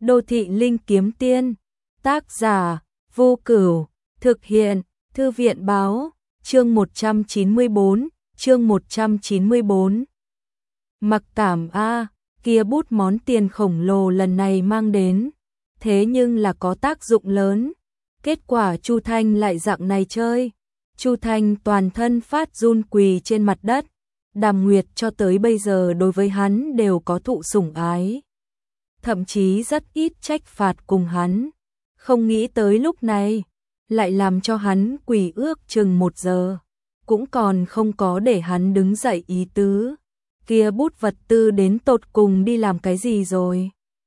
Đô thị linh kiếm tiên, tác giả, Vô Cửu, thực hiện, Thư viện báo, chương 194, chương 194. Mặc cảm a, kia bút món tiền khổng lồ lần này mang đến, thế nhưng là có tác dụng lớn. Kết quả Chu Thanh lại dạng này chơi. Chu Thanh toàn thân phát run quỳ trên mặt đất. Đàm Nguyệt cho tới bây giờ đối với hắn đều có thụ sủng ái, thậm chí rất ít trách phạt cùng hắn. Không nghĩ tới lúc này lại làm cho hắn quỳ ước chừng 1 giờ, cũng còn không có để hắn đứng dậy ý tứ. Kia bút vật tư đến tột cùng đi làm cái gì rồi?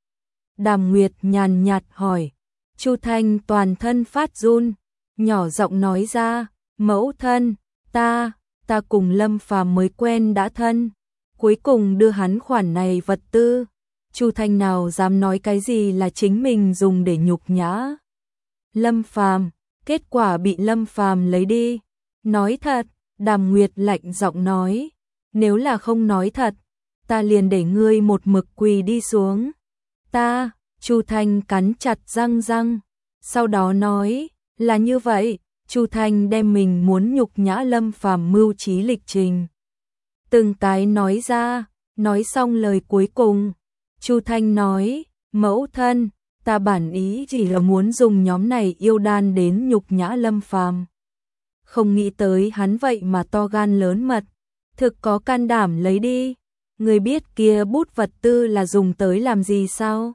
Đàm Nguyệt nhàn nhạt hỏi. Chu Thanh toàn thân phát run, nhỏ giọng nói ra, mẫu thân, ta cùng Lâm Phàm mới quen đã thân, cuối cùng đưa hắn khoản này vật tư. Chu Thanh nào dám nói cái gì là chính mình dùng để nhục nhã Lâm Phàm, kết quả bị Lâm Phàm lấy đi. Nói thật, Đàm Nguyệt lạnh giọng nói, nếu là không nói thật, ta liền để ngươi một mực quỳ đi xuống. Ta, Chu Thanh cắn chặt răng, sau đó nói, là như vậy. Chu Thanh đem mình muốn nhục nhã Lâm Phàm mưu trí lịch trình từng cái nói ra. Nói xong lời cuối cùng, Chu Thanh nói, mẫu thân, ta bản ý chỉ là muốn dùng nhóm này yêu đan đến nhục nhã Lâm Phàm. Không nghĩ tới hắn vậy mà to gan lớn mật, thực có can đảm lấy đi. Người biết kia bút vật tư là dùng tới làm gì sao?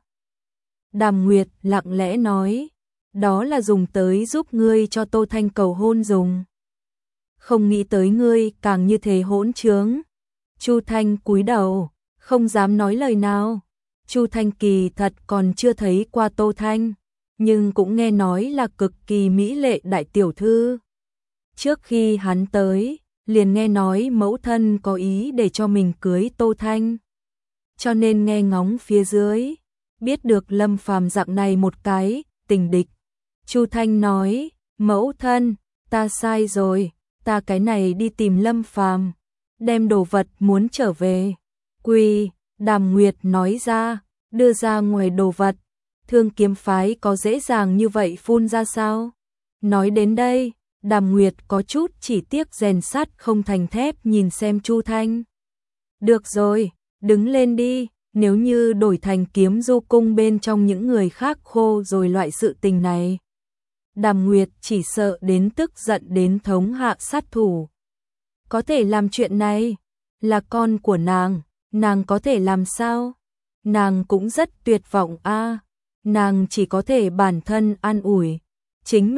Đàm Nguyệt lặng lẽ nói, đó là dùng tới giúp ngươi cho Tô Thanh cầu hôn dùng. Không nghĩ tới ngươi càng như thế hỗn trướng. Chu Thanh cúi đầu, không dám nói lời nào. Chu Thanh kỳ thật còn chưa thấy qua Tô Thanh, nhưng cũng nghe nói là cực kỳ mỹ lệ đại tiểu thư. Trước khi hắn tới, liền nghe nói mẫu thân có ý để cho mình cưới Tô Thanh. Cho nên nghe ngóng phía dưới, biết được Lâm Phàm dạng này một cái tình địch. Chu Thanh nói, mẫu thân, ta sai rồi, ta cái này đi tìm Lâm Phàm, đem đồ vật muốn trở về. Quỳ, Đàm Nguyệt nói ra, đưa ra ngoài đồ vật. Thương kiếm phái có dễ dàng như vậy phun ra sao? Nói đến đây, Đàm Nguyệt có chút chỉ tiếc rèn sắt không thành thép nhìn xem Chu Thanh. Được rồi, đứng lên đi, nếu như đổi thành Kiếm Du cung bên trong những người khác khô rồi loại sự tình này, Đàm Nguyệt chỉ sợ đến tức giận đến thống hạ sát thủ. Có thể làm chuyện này, là con của nàng có thể làm sao? Nàng cũng rất tuyệt vọng a, nàng chỉ có thể bản thân an ủi, chính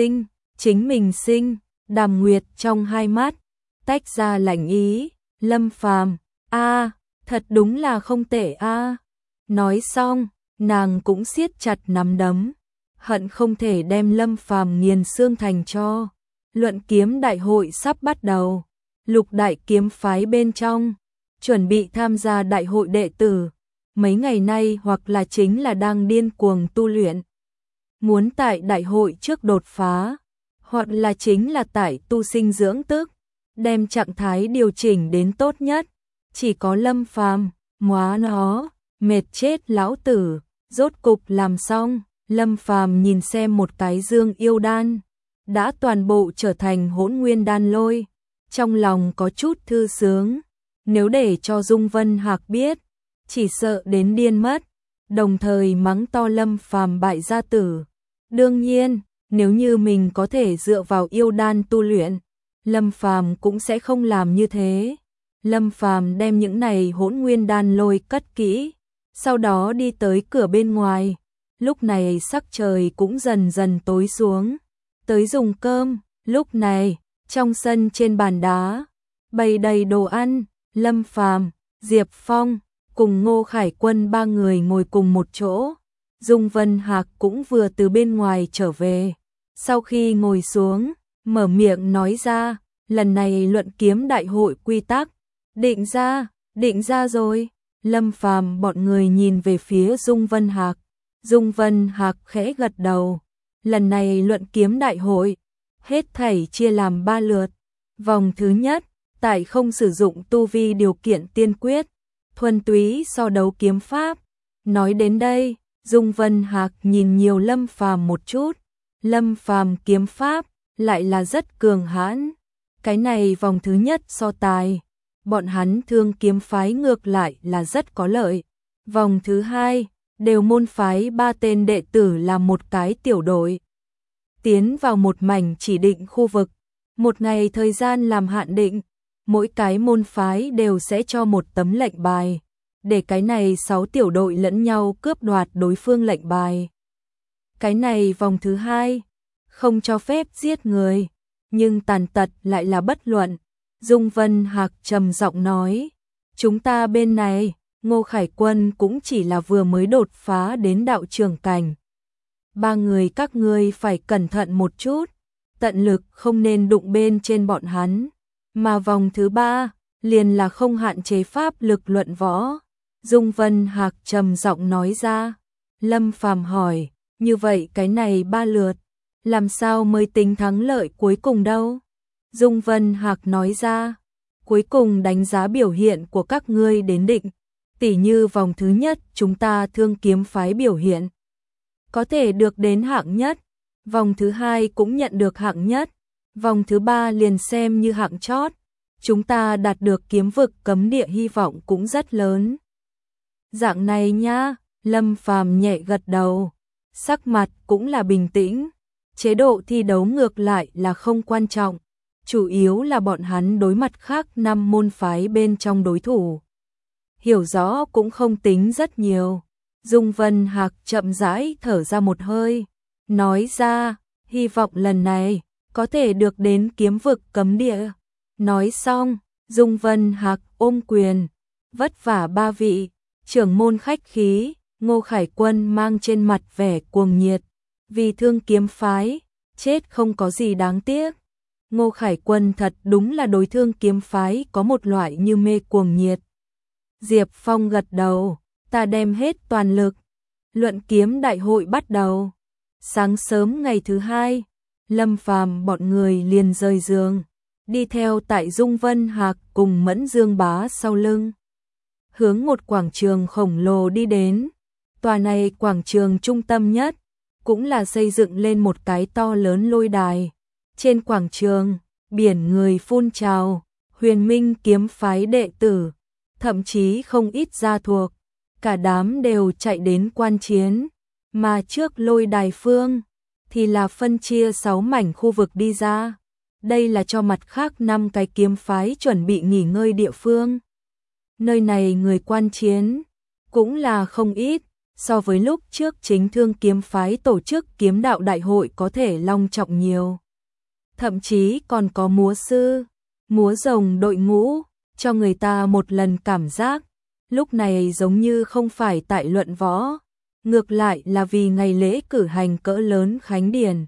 mình sinh. Đàm Nguyệt trong hai mắt tách ra lạnh ý, Lâm Phàm, a, thật đúng là không tệ a. Nói xong, nàng cũng siết chặt nắm đấm, hận không thể đem Lâm Phàm nghiền xương thành tro. Luận kiếm đại hội sắp bắt đầu, Lục đại kiếm phái bên trong chuẩn bị tham gia đại hội đệ tử, mấy ngày nay hoặc là chính là đang điên cuồng tu luyện, muốn tại đại hội trước đột phá, hoặc là chính là tại tu sinh dưỡng tức, đem trạng thái điều chỉnh đến tốt nhất. Chỉ có Lâm Phàm, móa nó, mệt chết lão tử, rốt cục làm xong. Lâm Phàm nhìn xem một cái dương yêu đan, đã toàn bộ trở thành hỗn nguyên đan lôi, trong lòng có chút thư sướng. Nếu để cho Dung Vân Hạc biết, chỉ sợ đến điên mất, đồng thời mắng to Lâm Phàm bại gia tử. Đương nhiên, nếu như mình có thể dựa vào yêu đan tu luyện, Lâm Phàm cũng sẽ không làm như thế. Lâm Phàm đem những này hỗn nguyên đan lôi cất kỹ, sau đó đi tới cửa bên ngoài. Lúc này sắc trời cũng dần dần tối xuống, tới dùng cơm. Lúc này, trong sân trên bàn đá, bày đầy đồ ăn. Lâm Phàm, Diệp Phong cùng Ngô Khải Quân 3 người ngồi cùng một chỗ. Dung Vân Hạc cũng vừa từ bên ngoài trở về. Sau khi ngồi xuống, mở miệng nói ra, lần này luận kiếm đại hội quy tắc định ra rồi. Lâm Phàm bọn người nhìn về phía Dung Vân Hạc. Dung Vân Hạc khẽ gật đầu. Lần này luận kiếm đại hội, hết thảy chia làm 3 lượt. Vòng thứ nhất, tại không sử dụng tu vi điều kiện tiên quyết, thuần túy so đấu kiếm pháp. Nói đến đây, Dung Vân Hạc nhìn nhiều Lâm Phàm một chút, Lâm Phàm kiếm pháp lại là rất cường hãn. Cái này vòng thứ nhất so tài, bọn hắn Thương kiếm phái ngược lại là rất có lợi. Vòng thứ hai, đều môn phái 3 tên đệ tử là một cái tiểu đội. Tiến vào một mảnh chỉ định khu vực, một ngày thời gian làm hạn định, mỗi cái môn phái đều sẽ cho một tấm lệnh bài, để cái này 6 tiểu đội lẫn nhau cướp đoạt đối phương lệnh bài. Cái này vòng thứ hai, không cho phép giết người, nhưng tàn tật lại là bất luận. Dung Vân Hạc trầm giọng nói, chúng ta bên này, Ngô Khải Quân cũng chỉ là vừa mới đột phá đến đạo trưởng cảnh. 3 người các ngươi phải cẩn thận một chút, tận lực không nên đụng bên trên bọn hắn. Mà vòng thứ 3, liền là không hạn chế pháp lực luận võ. Dung Vân Hạc trầm giọng nói ra. Lâm Phàm hỏi, như vậy cái này 3 lượt, làm sao mới tính thắng lợi cuối cùng đâu? Dung Vân Hạc nói ra, cuối cùng đánh giá biểu hiện của các ngươi đến định. Tỉ như vòng thứ nhất chúng ta Thương kiếm phái biểu hiện, có thể được đến hạng nhất, vòng thứ hai cũng nhận được hạng nhất, vòng thứ 3 liền xem như hạng chót. Chúng ta đạt được kiếm vực cấm địa hy vọng cũng rất lớn. Dạng này nha, Lâm Phàm nhẹ gật đầu, sắc mặt cũng là bình tĩnh. Chế độ thi đấu ngược lại là không quan trọng, chủ yếu là bọn hắn đối mặt khác 5 môn phái bên trong đối thủ. Hiểu rõ cũng không tính rất nhiều. Dung Vân Hạc chậm rãi thở ra một hơi, nói ra, hy vọng lần này có thể được đến kiếm vực cấm địa. Nói xong, Dung Vân Hạc ôm quyền, vất vả 3 vị, trưởng môn khách khí. Ngô Khải Quân mang trên mặt vẻ cuồng nhiệt, vì Thương kiếm phái, chết không có gì đáng tiếc. Ngô Khải Quân thật đúng là đối Thương kiếm phái có một loại như mê cuồng nhiệt. Diệp Phong gật đầu, ta đem hết toàn lực. Luận kiếm đại hội bắt đầu. Sáng sớm ngày thứ 2, Lâm Phàm bọn người liền rời giường, đi theo tại Dung Vân Hạc cùng Mẫn Dương Bá sau lưng, hướng một quảng trường khổng lồ đi đến. Tòa này quảng trường trung tâm nhất, cũng là xây dựng lên một cái to lớn lôi đài. Trên quảng trường, biển người phun trào, Huyền Minh kiếm phái đệ tử, thậm chí không ít gia thuộc, cả đám đều chạy đến quan chiến. Mà trước lôi đài phương, thì là phân chia 6 mảnh khu vực đi ra. Đây là cho mặt khác 5 cái kiếm phái chuẩn bị nghỉ ngơi địa phương. Nơi này người quan chiến cũng là không ít, so với lúc trước chính Thương kiếm phái tổ chức kiếm đạo đại hội có thể long trọng nhiều. Thậm chí còn có múa sư, múa rồng đội ngũ, cho người ta một lần cảm giác, lúc này giống như không phải tại luận võ, ngược lại là vì ngày lễ cử hành cỡ lớn khánh điển.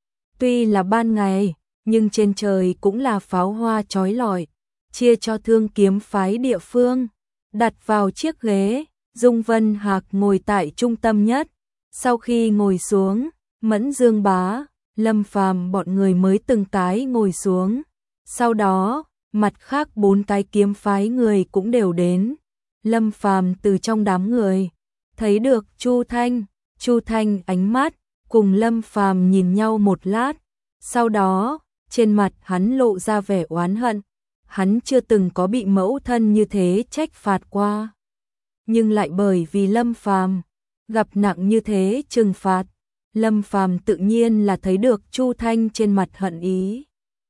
Tuy là ban ngày, nhưng trên trời cũng là pháo hoa chói lọi, chia cho Thương kiếm phái địa phương, đặt vào chiếc ghế. Dung Vân Hạc ngồi tại trung tâm nhất. Sau khi ngồi xuống, Mẫn Dương Bá, Lâm Phàm bọn người mới từng cái ngồi xuống. Sau đó, mặt khác 4 cái kiếm phái người cũng đều đến. Lâm Phàm từ trong đám người thấy được Chu Thanh. Chu Thanh ánh mắt cùng Lâm Phàm nhìn nhau một lát, sau đó trên mặt hắn lộ ra vẻ oán hận. Hắn chưa từng có bị mẫu thân như thế trách phạt qua, nhưng lại bởi vì Lâm Phàm gặp nặng như thế trừng phạt, Lâm Phàm tự nhiên là thấy được Chu Thanh trên mặt hận ý.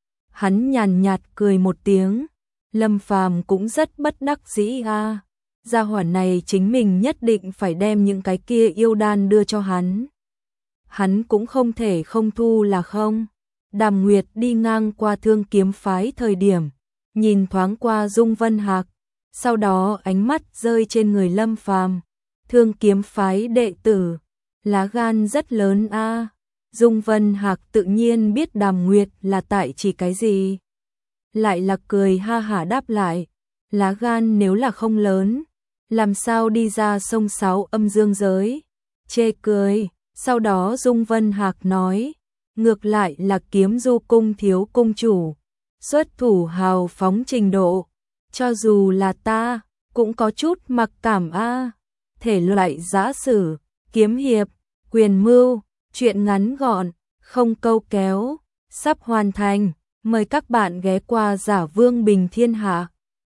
Hắn nhàn nhạt cười một tiếng, Lâm Phàm cũng rất bất đắc dĩ a. Gia hỏa này chính mình nhất định phải đem những cái kia yêu đan đưa cho hắn. Hắn cũng không thể không thu là không. Đàm Nguyệt đi ngang qua Thương kiếm phái thời điểm, nhìn thoáng qua Dung Vân Hạc, sau đó ánh mắt rơi trên người Lâm Phàm. Thương kiếm phái đệ tử, lá gan rất lớn a. Dung Vân Hạc tự nhiên biết Đàm Nguyệt là tại chỉ cái gì, lại là cười ha hả đáp lại, lá gan nếu là không lớn, làm sao đi ra sông Sáo âm dương giới. Chê cười. Sau đó Dung Vân Hạc nói, ngược lại là Kiếm Du cung thiếu cung chủ, xuất thủ hào phóng trình độ, cho dù là ta cũng có chút mặc cảm a. Thể loại giã sử, kiếm hiệp, quyền mưu, truyện ngắn gọn, không câu kéo, sắp hoàn thành. Mời các bạn ghé qua Giả Vương Bình Thiên Hạ.